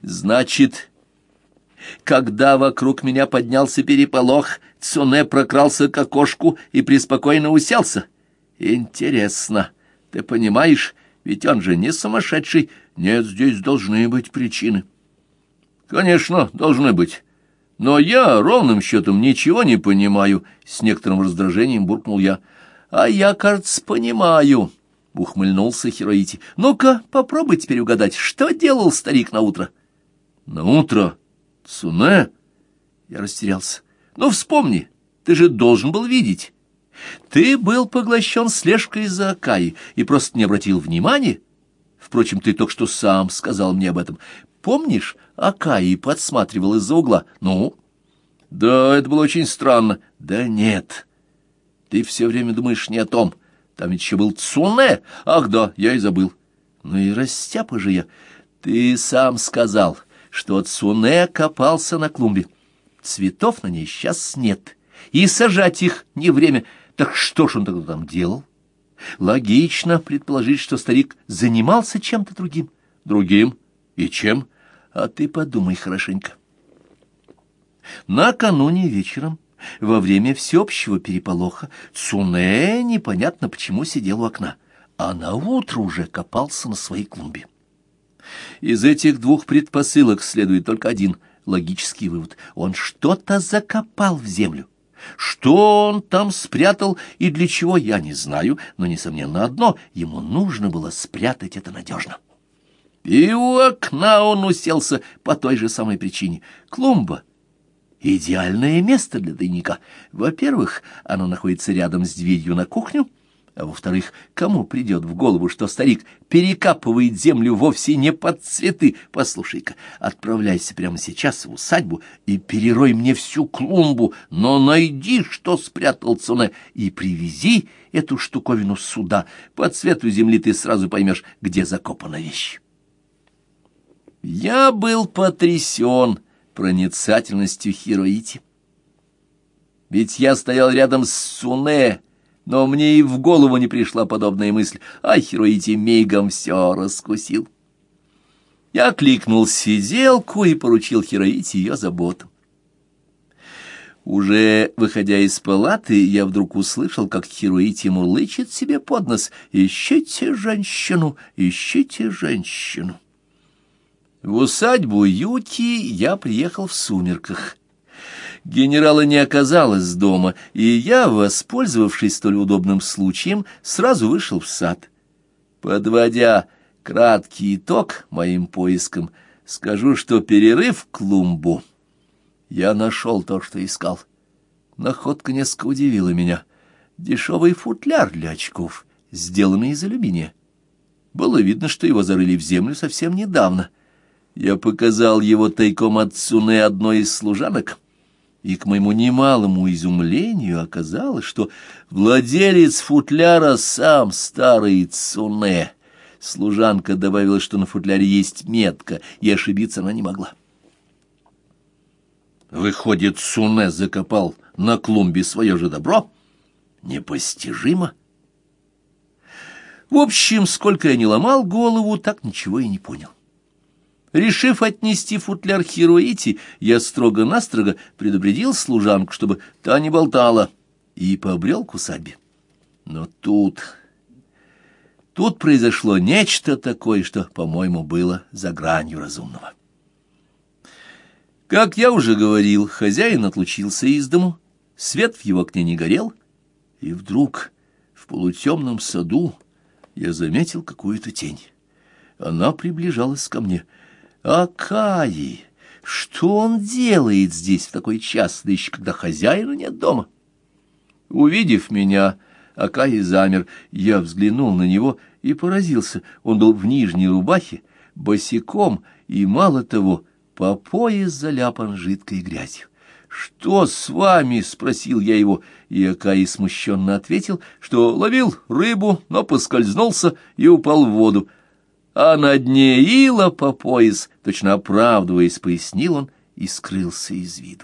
Значит, когда вокруг меня поднялся переполох, Цуне прокрался к окошку и преспокойно уселся. Интересно, ты понимаешь, ведь он же не сумасшедший. Нет, здесь должны быть причины. Конечно, должны быть. Но я ровным счетом ничего не понимаю, с некоторым раздражением буркнул я. А я, кажется, понимаю, ухмыльнулся Хироити. Ну-ка, попробуй теперь угадать, что делал старик на утро? На утро? Цуне? Я растерялся. Ну, вспомни, ты же должен был видеть. Ты был поглощен слежкой за Акаи и просто не обратил внимания. Впрочем, ты только что сам сказал мне об этом. Помнишь, Акаи подсматривал из-за угла? Ну? Да, это было очень странно. Да нет, ты все время думаешь не о том. Там ведь еще был Цуне. Ах да, я и забыл. Ну и растяпа же я. Ты сам сказал, что Цуне копался на клумбе. Цветов на ней сейчас нет, и сажать их не время. Так что ж он тогда там делал? Логично предположить, что старик занимался чем-то другим. Другим? И чем? А ты подумай хорошенько. Накануне вечером, во время всеобщего переполоха, Цуне непонятно почему сидел у окна, а наутро уже копался на своей клумбе. Из этих двух предпосылок следует только один логический вывод. Он что-то закопал в землю. Что он там спрятал и для чего, я не знаю, но, несомненно, одно — ему нужно было спрятать это надежно. И у окна он уселся по той же самой причине. Клумба — идеальное место для тайника. Во-первых, оно находится рядом с дверью на кухню, а во-вторых, кому придет в голову, что старик перекапывает землю вовсе не под цветы? Послушай-ка, отправляйся прямо сейчас в усадьбу и перерой мне всю клумбу, но найди, что спрятал Цуне, и привези эту штуковину сюда. По цвету земли ты сразу поймешь, где закопана вещь. Я был потрясен проницательностью Хироити. Ведь я стоял рядом с Цуне, но мне и в голову не пришла подобная мысль, а Хироити мигом все раскусил. Я кликнул сиделку и поручил Хироити ее заботам. Уже выходя из палаты, я вдруг услышал, как Хироити мурлычет себе под нос: «Ищите женщину, ищите женщину». В усадьбу Юки я приехал в сумерках. Генерала не оказалось дома, и я, воспользовавшись столь удобным случаем, сразу вышел в сад. Подводя краткий итог моим поискам, скажу, что, перерыв клумбу, я нашел то, что искал. Находка несколько удивила меня. Дешевый футляр для очков, сделанный из алюминия. Было видно, что его зарыли в землю совсем недавно. Я показал его тайком от Цуне одной из служанок, и к моему немалому изумлению оказалось, что владелец футляра сам старый Цуне. Служанка добавила, что на футляре есть метка, и ошибиться она не могла. Выходит, Цуне закопал на клумбе свое же добро? Непостижимо. В общем, сколько я не ломал голову, так ничего и не понял. Решив отнести футляр Хироити, я строго-настрого предупредил служанку, чтобы та не болтала, и побрел к усадьбе. Но тут произошло нечто такое, что, по-моему, было за гранью разумного. Как я уже говорил, хозяин отлучился из дому, свет в его окне не горел, и вдруг в полутемном саду я заметил какую-то тень. Она приближалась ко мне. Акаи! Что он делает здесь в такой час, да еще когда хозяина нет дома? Увидев меня, Акаи замер. Я взглянул на него и поразился. Он был в нижней рубахе, босиком и, мало того, по пояс заляпан жидкой грязью. «Что с вами?» — спросил я его, и Акаи смущенно ответил, что ловил рыбу, но поскользнулся и упал в воду. А на дне ила по пояс, точно оправдываясь, пояснил он и скрылся из виду.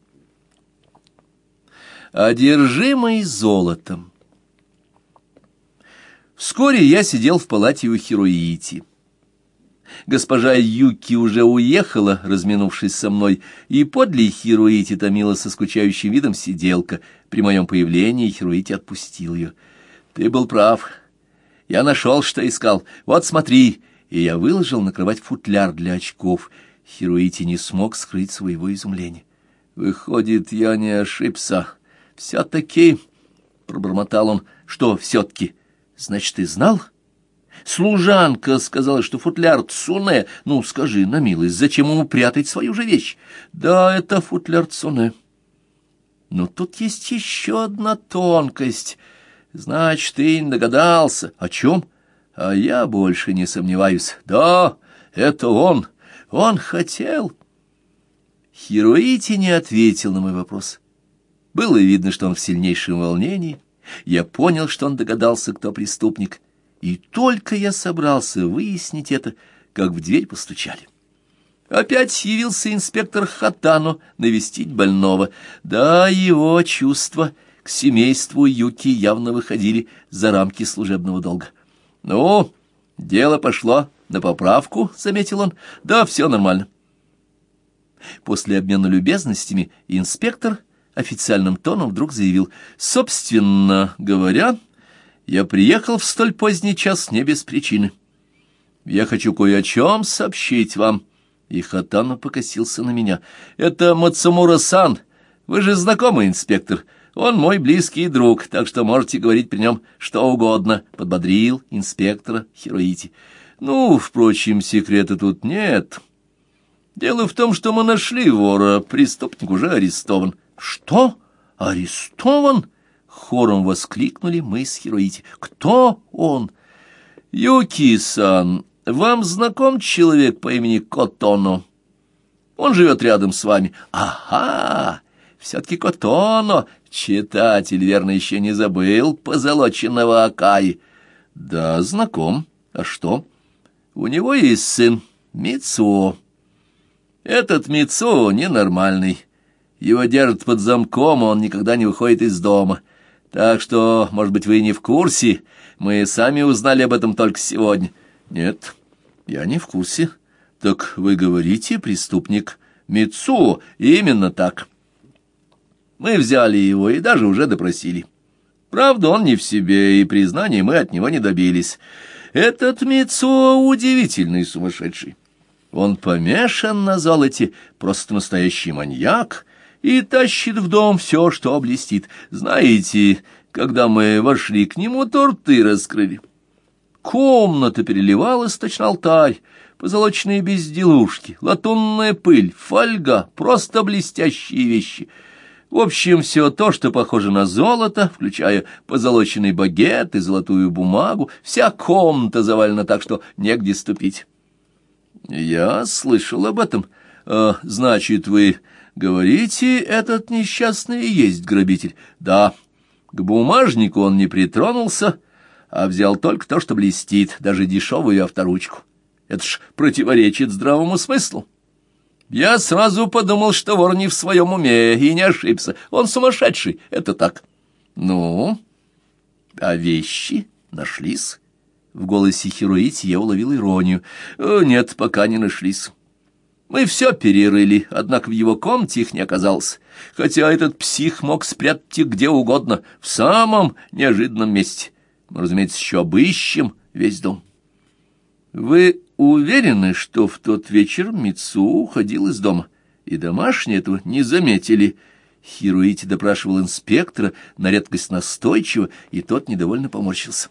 Одержимый золотом. Вскоре я сидел в палате у Хироити. Госпожа Юки уже уехала, разминувшись со мной, и подле Хируити томила со скучающим видом сиделка. При моем появлении Хируити отпустил ее. «Ты был прав. Я нашел, что искал. Вот смотри!» И я выложил на кровать футляр для очков. Хируити не смог скрыть своего изумления. «Выходит, я не ошибся. Все-таки...» — пробормотал он. «Что все-таки? Значит, ты знал?» «Служанка сказала, что футляр Цуне. Ну, скажи на милость, зачем ему прятать свою же вещь?» «Да, это футляр Цуне. Но тут есть еще одна тонкость. Значит, ты не догадался. О чем? А я больше не сомневаюсь. Да, это он. Он хотел...» Хируити не ответил на мой вопрос. Было видно, что он в сильнейшем волнении. Я понял, что он догадался, кто преступник. И только я собрался выяснить это, как в дверь постучали. Опять явился инспектор Хатано навестить больного. Да, его чувства к семейству Юки явно выходили за рамки служебного долга. «Ну, дело пошло на поправку», — заметил он. «Да, все нормально». После обмена любезностями инспектор официальным тоном вдруг заявил: «Собственно говоря, я приехал в столь поздний час не без причины. Я хочу кое о чем сообщить вам». И Хатано покосился на меня. «Это Мацумура-сан. Вы же знакомый инспектор. Он мой близкий друг, так что можете говорить при нем что угодно», — подбодрил инспектора Хируити. «Ну, впрочем, секрета тут нет. Дело в том, что мы нашли вора. Преступник уже арестован». «Что? Арестован?» — хором воскликнули мы с Хируити. «Кто он?» «Юки-сан, вам знаком человек по имени Котоно? Он живет рядом с вами». «Ага, все-таки Котоно. Читатель, верно, еще не забыл позолоченного Акаи». «Да, знаком. А что?» «У него есть сын, Мицуо. Этот Мицуо ненормальный. Его держат под замком, он никогда не выходит из дома. Так что, может быть, вы не в курсе? Мы сами узнали об этом только сегодня». «Нет, я не в курсе». «Так вы говорите, преступник Мицуо?» «Именно так. Мы взяли его и даже уже допросили. Правда, он не в себе, и признания мы от него не добились. Этот Мицуо удивительный сумасшедший. Он помешан на золоте, просто настоящий маньяк, и тащит в дом все, что блестит. Знаете, когда мы вошли к нему, то рты раскрыли. Комната переливалась, точно алтарь, позолоченные безделушки, латунная пыль, фольга, просто блестящие вещи. В общем, все то, что похоже на золото, включая позолоченный багет и золотую бумагу, вся комната завалена так, что негде ступить». «Я слышал об этом. Значит, вы говорите, этот несчастный и есть грабитель?» «Да. К бумажнику он не притронулся, а взял только то, что блестит, даже дешевую авторучку. Это ж противоречит здравому смыслу. Я сразу подумал, что вор не в своем уме, и не ошибся. Он сумасшедший, это так». «Ну, а вещи нашлись?» В голосе Хируити я уловил иронию. «Нет, пока не нашлись. Мы все перерыли, однако в его комнате их не оказалось, хотя этот псих мог спрятать их где угодно, в самом неожиданном месте. Мы, разумеется, еще обыщем весь дом». «Вы уверены, что в тот вечер Мицуо уходил из дома, и домашние этого не заметили?» Хируити допрашивал инспектора на редкость настойчиво, и тот недовольно поморщился.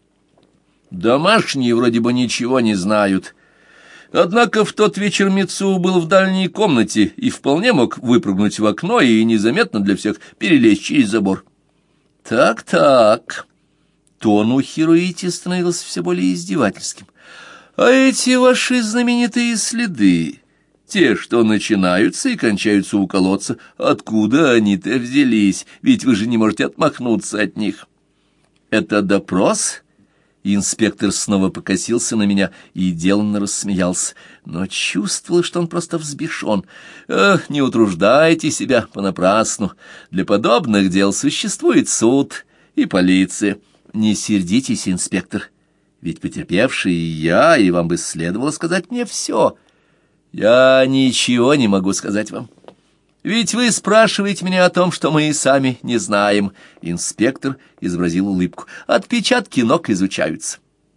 «Домашние вроде бы ничего не знают. Однако в тот вечер Мицуо был в дальней комнате и вполне мог выпрыгнуть в окно и незаметно для всех перелезть через забор». «Так-так». Тон у Хируити становился все более издевательским. «А эти ваши знаменитые следы, те, что начинаются и кончаются у колодца, откуда они-то взялись? Ведь вы же не можете отмахнуться от них». «Это допрос?» Инспектор снова покосился на меня и деланно рассмеялся, но чувствовал, что он просто взбешен. «Не утруждайте себя понапрасну. Для подобных дел существует суд и полиция». «Не сердитесь, инспектор. ведь потерпевший я, и вам бы следовало сказать мне все. Я ничего не могу сказать вам. Ведь вы спрашиваете меня о том, что мы и сами не знаем. Инспектор изобразил улыбку. Отпечатки ног изучаются.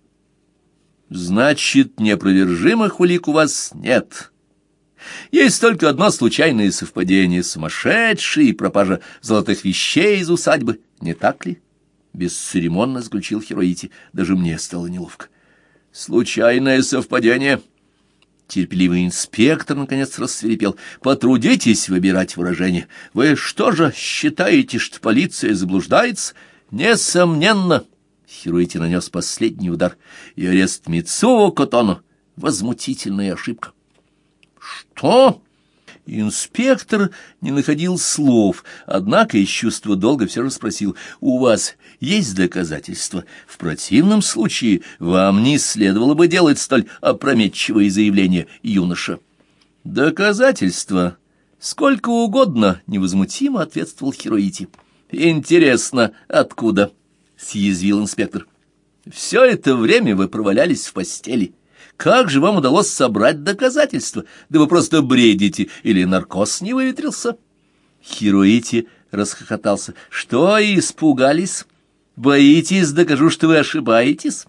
Значит, неопровержимых улик у вас нет. Есть только одно случайное совпадение — сумасшедший и пропажа золотых вещей из усадьбы. Не так ли? Бесцеремонно заключил Хироити. Даже мне стало неловко. Случайное совпадение. Терпеливый инспектор наконец рассвирепел. Потрудитесь выбирать выражение. Вы что же считаете, что полиция заблуждается? Несомненно. Хироити нанес последний удар. И арест Мицуо Котоно — возмутительная ошибка. Что? Инспектор не находил слов, однако из чувства долга все же спросил: «У вас есть доказательства? В противном случае вам не следовало бы делать столь опрометчивые заявления, юноша». «Доказательства? Сколько угодно», — невозмутимо ответствовал Хироити. «Интересно, откуда?» — съязвил инспектор. «Все это время вы провалялись в постели. Как же вам удалось собрать доказательства? Да вы просто бредите, или наркоз не выветрился?» Хироити расхохотался. «Что, испугались? Боитесь, докажу, что вы ошибаетесь?»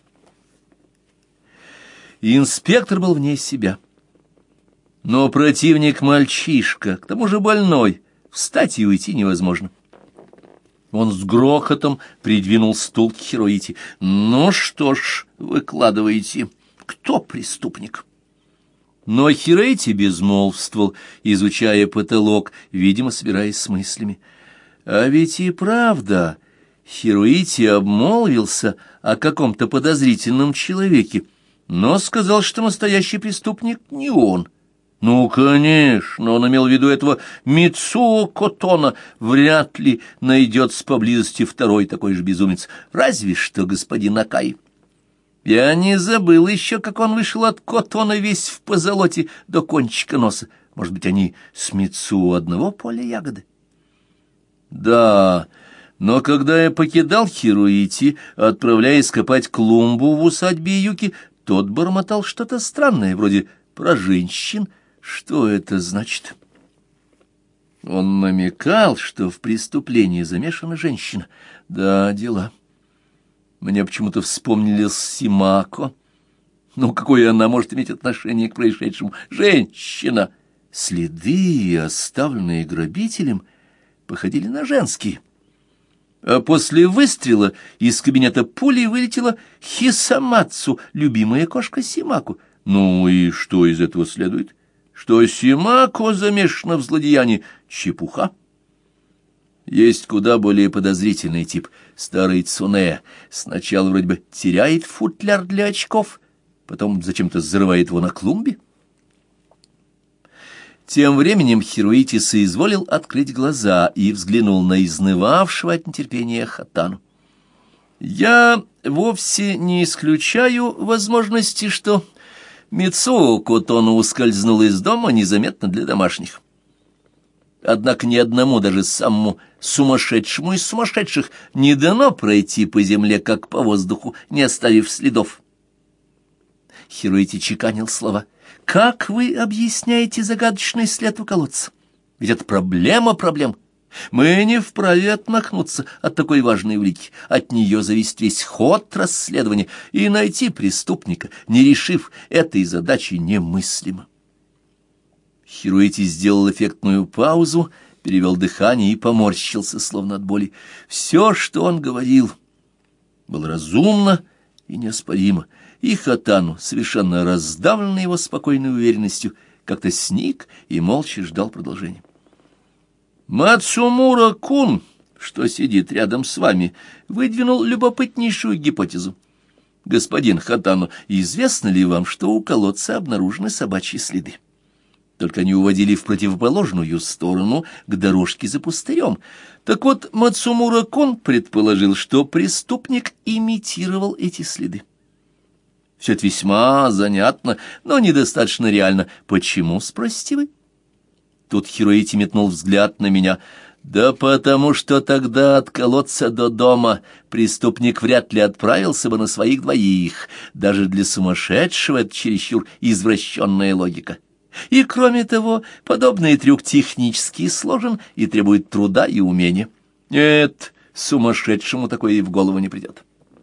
Инспектор был вне себя. Но противник мальчишка, к тому же больной, встать и уйти невозможно. Он с грохотом придвинул стул к Хироити. «Ну что ж, выкладывайте. Кто преступник?» Но Хироити безмолвствовал, изучая потолок, видимо, собираясь с мыслями. А ведь и правда, Хироити обмолвился о каком-то подозрительном человеке, но сказал, что настоящий преступник не он. Ну, конечно, он имел в виду этого Мицуо Котона. Вряд ли найдется поблизости второй такой же безумец, разве что господин Акай. Я не забыл еще, как он вышел от Котона весь в позолоте до кончика носа. Может быть, они с Мицуо одного поля ягоды? Да, но когда я покидал Хироити, отправляясь копать клумбу в усадьбе Юки, тот бормотал что-то странное, вроде про женщин. Что это значит? Он намекал, что в преступлении замешана женщина. Да, дела. Мне почему-то вспомнилась Симако. Ну, какое она может иметь отношение к происшедшему? Женщина! Следы, оставленные грабителем, походили на женские. А после выстрела из кабинета пулей вылетела Хисамацу, любимая кошка Симако. Ну и что из этого следует? Что Симако замешана в злодеянии? Чепуха. Есть куда более подозрительный тип. Старый Цуне сначала вроде бы теряет футляр для очков, потом зачем-то взрывает его на клумбе. Тем временем Хироити соизволил открыть глаза и взглянул на изнывавшего от нетерпения Хатану. «Я вовсе не исключаю возможности, что Мицуо Котоно ускользнул из дома незаметно для домашних. Однако ни одному, даже самому сумасшедшему из сумасшедших, не дано пройти по земле, как по воздуху, не оставив следов». Хироити чеканил слова. «Как вы объясняете загадочный след у колодца? Ведь это проблема проблем. Мы не вправе отмахнуться от такой важной улики. От нее зависит весь ход расследования, и найти преступника, не решив этой задачи, немыслимо». Хироити сделал эффектную паузу, перевел дыхание и поморщился, словно от боли. Все, что он говорил, было разумно и неоспоримо, и Хатану, совершенно раздавленный его спокойной уверенностью, как-то сник и молча ждал продолжения. Мацумура-кун, что сидит рядом с вами, выдвинул любопытнейшую гипотезу. Господин Хатану, известно ли вам, что у колодца обнаружены собачьи следы? Только они уводили в противоположную сторону, к дорожке за пустырем. Так вот, Мацумура-кун предположил, что преступник имитировал эти следы. Все это весьма занятно, но недостаточно реально. Почему, спросите вы? Тут Хироити метнул взгляд на меня. Да потому что тогда от колодца до дома преступник вряд ли отправился бы на своих двоих. Даже для сумасшедшего это чересчур извращенная логика. И, кроме того, подобный трюк технически сложен и требует труда и умения. Нет, сумасшедшему такое и в голову не придет.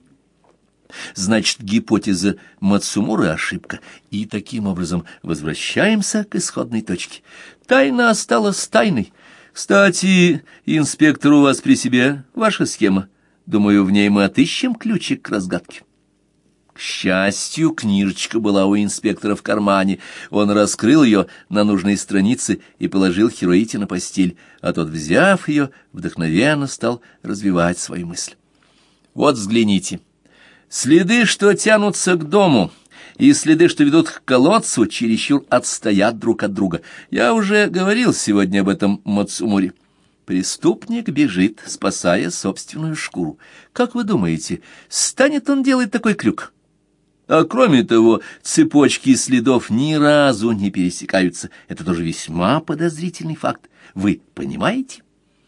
Значит, гипотеза Мацумуры — ошибка, и таким образом возвращаемся к исходной точке. Тайна осталась тайной. Кстати, инспектор, у вас при себе ваша схема. Думаю, в ней мы отыщем ключик к разгадке. К счастью, книжечка была у инспектора в кармане. Он раскрыл ее на нужной странице и положил Хироити на постель, а тот, взяв ее, вдохновенно стал развивать свои мысли. Вот взгляните. Следы, что тянутся к дому, и следы, что ведут к колодцу, чересчур отстоят друг от друга. Я уже говорил сегодня об этом Мацумуре. Преступник бежит, спасая собственную шкуру. Как вы думаете, станет он делать такой крюк? А кроме того, цепочки следов ни разу не пересекаются. Это тоже весьма подозрительный факт. Вы понимаете?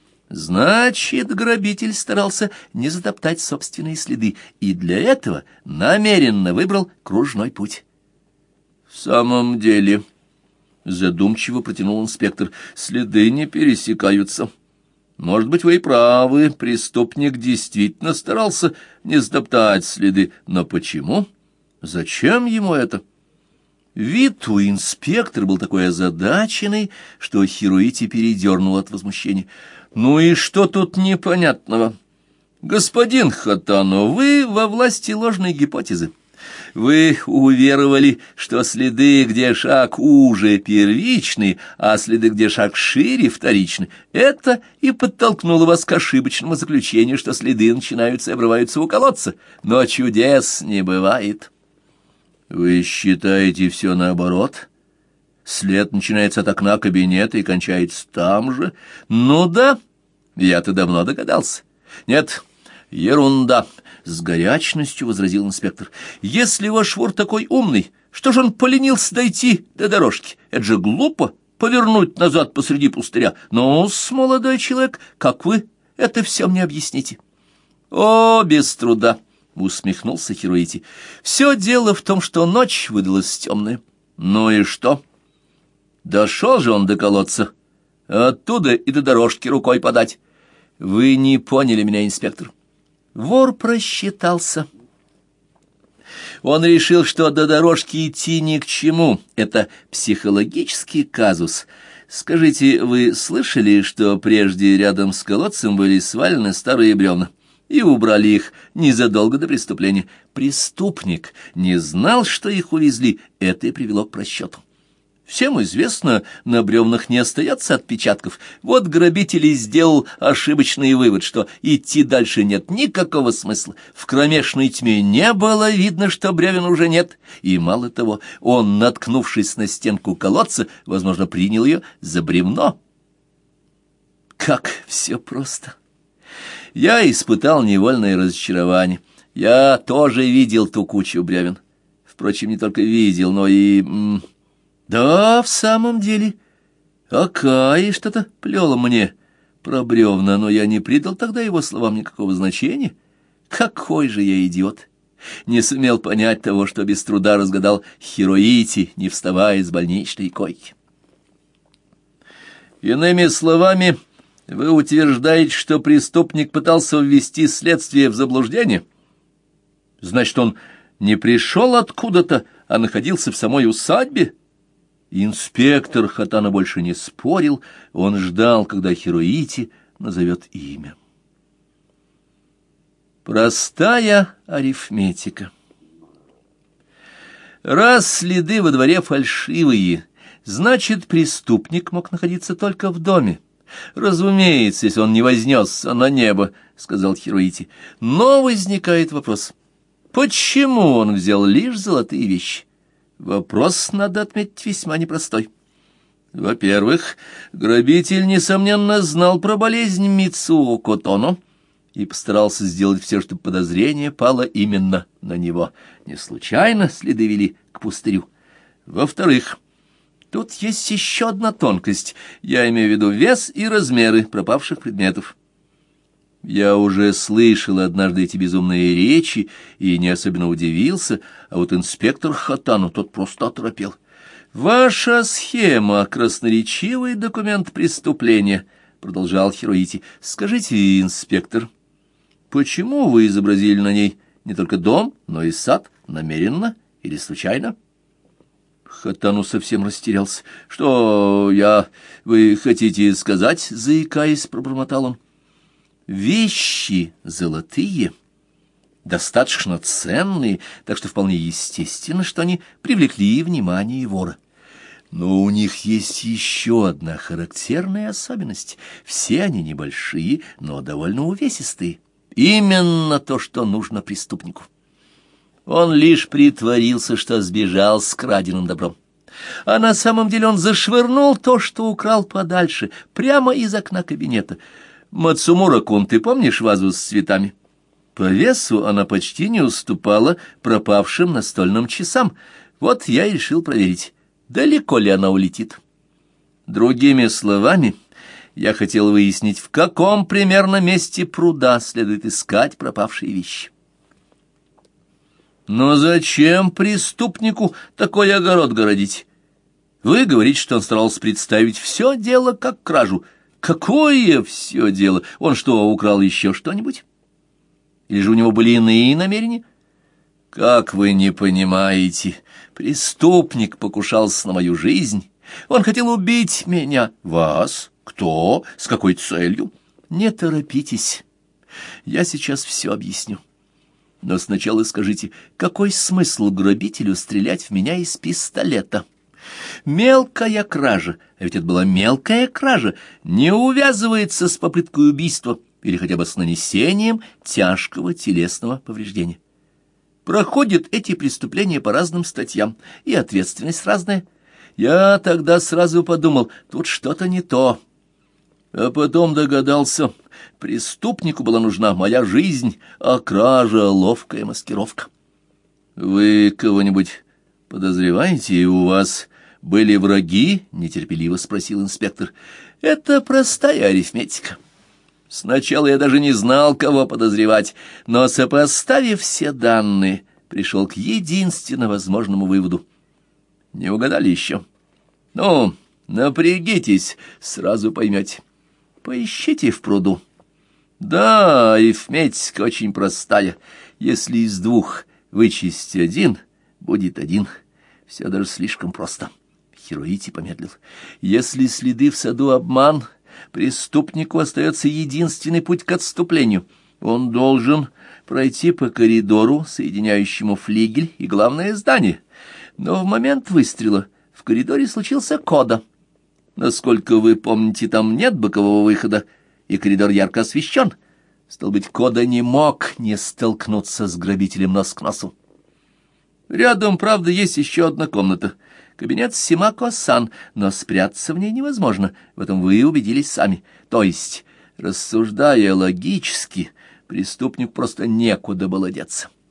Значит, грабитель старался не затоптать собственные следы, и для этого намеренно выбрал кружной путь. — В самом деле, — задумчиво протянул инспектор, — следы не пересекаются. Может быть, вы и правы, преступник действительно старался не затоптать следы. Но почему? Зачем ему это? Вид у инспектора был такой озадаченный, что Хироити передернул от возмущения. «Ну и что тут непонятного? Господин Хатано, вы во власти ложной гипотезы. Вы уверовали, что следы, где шаг уже, первичны, а следы, где шаг шире, вторичны. Это и подтолкнуло вас к ошибочному заключению, что следы начинаются и обрываются у колодца. Но чудес не бывает». «Вы считаете все наоборот? След начинается от окна кабинета и кончается там же?» «Ну да, я-то давно догадался». «Нет, ерунда», — с горячностью возразил инспектор. «Если ваш вор такой умный, что же он поленился дойти до дорожки? Это же глупо повернуть назад посреди пустыря. Ну-с, молодой человек, как вы это все мне объясните?» «О, без труда», — усмехнулся Хироити. «Все дело в том, что ночь выдалась темная». «Ну и что? Дошел же он до колодца. Оттуда и до дорожки рукой подать». «Вы не поняли меня, инспектор. Вор просчитался. Он решил, что до дорожки идти ни к чему. Это психологический казус. Скажите, вы слышали, что прежде рядом с колодцем были свалены старые бревна? И убрали их незадолго до преступления. Преступник не знал, что их увезли. Это и привело к просчету. Всем известно, на бревнах не остается отпечатков. Вот грабитель и сделал ошибочный вывод, что идти дальше нет никакого смысла. В кромешной тьме не было видно, что бревен уже нет. И мало того, он, наткнувшись на стенку колодца, возможно, принял ее за бревно. Как все просто! Я испытал невольное разочарование. Я тоже видел ту кучу бревен. Впрочем, не только видел, но и... Да, в самом деле, Акаи что-то плел мне про бревна, но я не придал тогда его словам никакого значения. Какой же я идиот! Не сумел понять того, что без труда разгадал Хироити, не вставая с больничной койки. Иными словами, вы утверждаете, что преступник пытался ввести следствие в заблуждение? Значит, он не пришел откуда-то, а находился в самой усадьбе? Инспектор Хатано больше не спорил, он ждал, когда Хироити назовет имя. Простая арифметика. Раз следы во дворе фальшивые, значит, преступник мог находиться только в доме. Разумеется, если он не вознесся на небо, — сказал Хироити. Но возникает вопрос, почему он взял лишь золотые вещи? Вопрос, надо отметить, весьма непростой. Во-первых, грабитель, несомненно, знал про болезнь Мицуо Котоно и постарался сделать все, чтобы подозрение пало именно на него. Не случайно следы вели к пустырю. Во-вторых, Тут есть еще одна тонкость. Я имею в виду вес и размеры пропавших предметов. Я уже слышал однажды эти безумные речи и не особенно удивился, а вот инспектор Хатану тот просто оторопел. «Ваша схема — красноречивый документ преступления», — продолжал Хироити. «Скажите, инспектор, почему вы изобразили на ней не только дом, но и сад, намеренно или случайно?» Хатану совсем растерялся. «Что вы хотите сказать?» — заикаясь, пробормотал он. «Вещи золотые, достаточно ценные, так что вполне естественно, что они привлекли внимание вора. Но у них есть еще одна характерная особенность. Все они небольшие, но довольно увесистые. Именно то, что нужно преступнику. Он лишь притворился, что сбежал с краденым добром. А на самом деле он зашвырнул то, что украл, подальше, прямо из окна кабинета. Мацумура-кун, ты помнишь вазу с цветами? По весу она почти не уступала пропавшим настольным часам. Вот я и решил проверить, далеко ли она улетит. Другими словами, я хотел выяснить, в каком примерно месте пруда следует искать пропавшие вещи. Но зачем преступнику такой огород городить? Вы говорите, что он старался представить все дело как кражу. Какое все дело? Он что, украл еще что-нибудь? Или же у него были иные намерения? Как вы не понимаете, преступник покушался на мою жизнь. Он хотел убить меня. Вас? Кто? С какой целью? Не торопитесь. Я сейчас все объясню. Но сначала скажите, какой смысл грабителю стрелять в меня из пистолета? Мелкая кража, а ведь это была мелкая кража, не увязывается с попыткой убийства или хотя бы с нанесением тяжкого телесного повреждения. Проходят эти преступления по разным статьям, и ответственность разная. Я тогда сразу подумал, тут что-то не то. А потом догадался, преступнику была нужна моя жизнь, а кража — ловкая маскировка. Вы кого-нибудь подозреваете, и у вас были враги? — нетерпеливо спросил инспектор. Это простая арифметика. Сначала я даже не знал, кого подозревать, но, сопоставив все данные, пришел к единственно возможному выводу. Не угадали еще? Ну, напрягитесь, сразу поймете. Поищите в пруду. Да, арифметика очень простая. Если из двух вычесть один, будет один. Все даже слишком просто. Хироити помедлил. Если следы в саду обман, преступнику остается единственный путь к отступлению. Он должен пройти по коридору, соединяющему флигель и главное здание. Но в момент выстрела в коридоре случился кода. Насколько вы помните, там нет бокового выхода, и коридор ярко освещен. Стало быть, кода не мог не столкнуться с грабителем нос к носу. Рядом, правда, есть еще одна комната. Кабинет Симако-сан, но спрятаться в ней невозможно. В этом вы убедились сами. То есть, рассуждая логически, преступнику просто некуда было деться.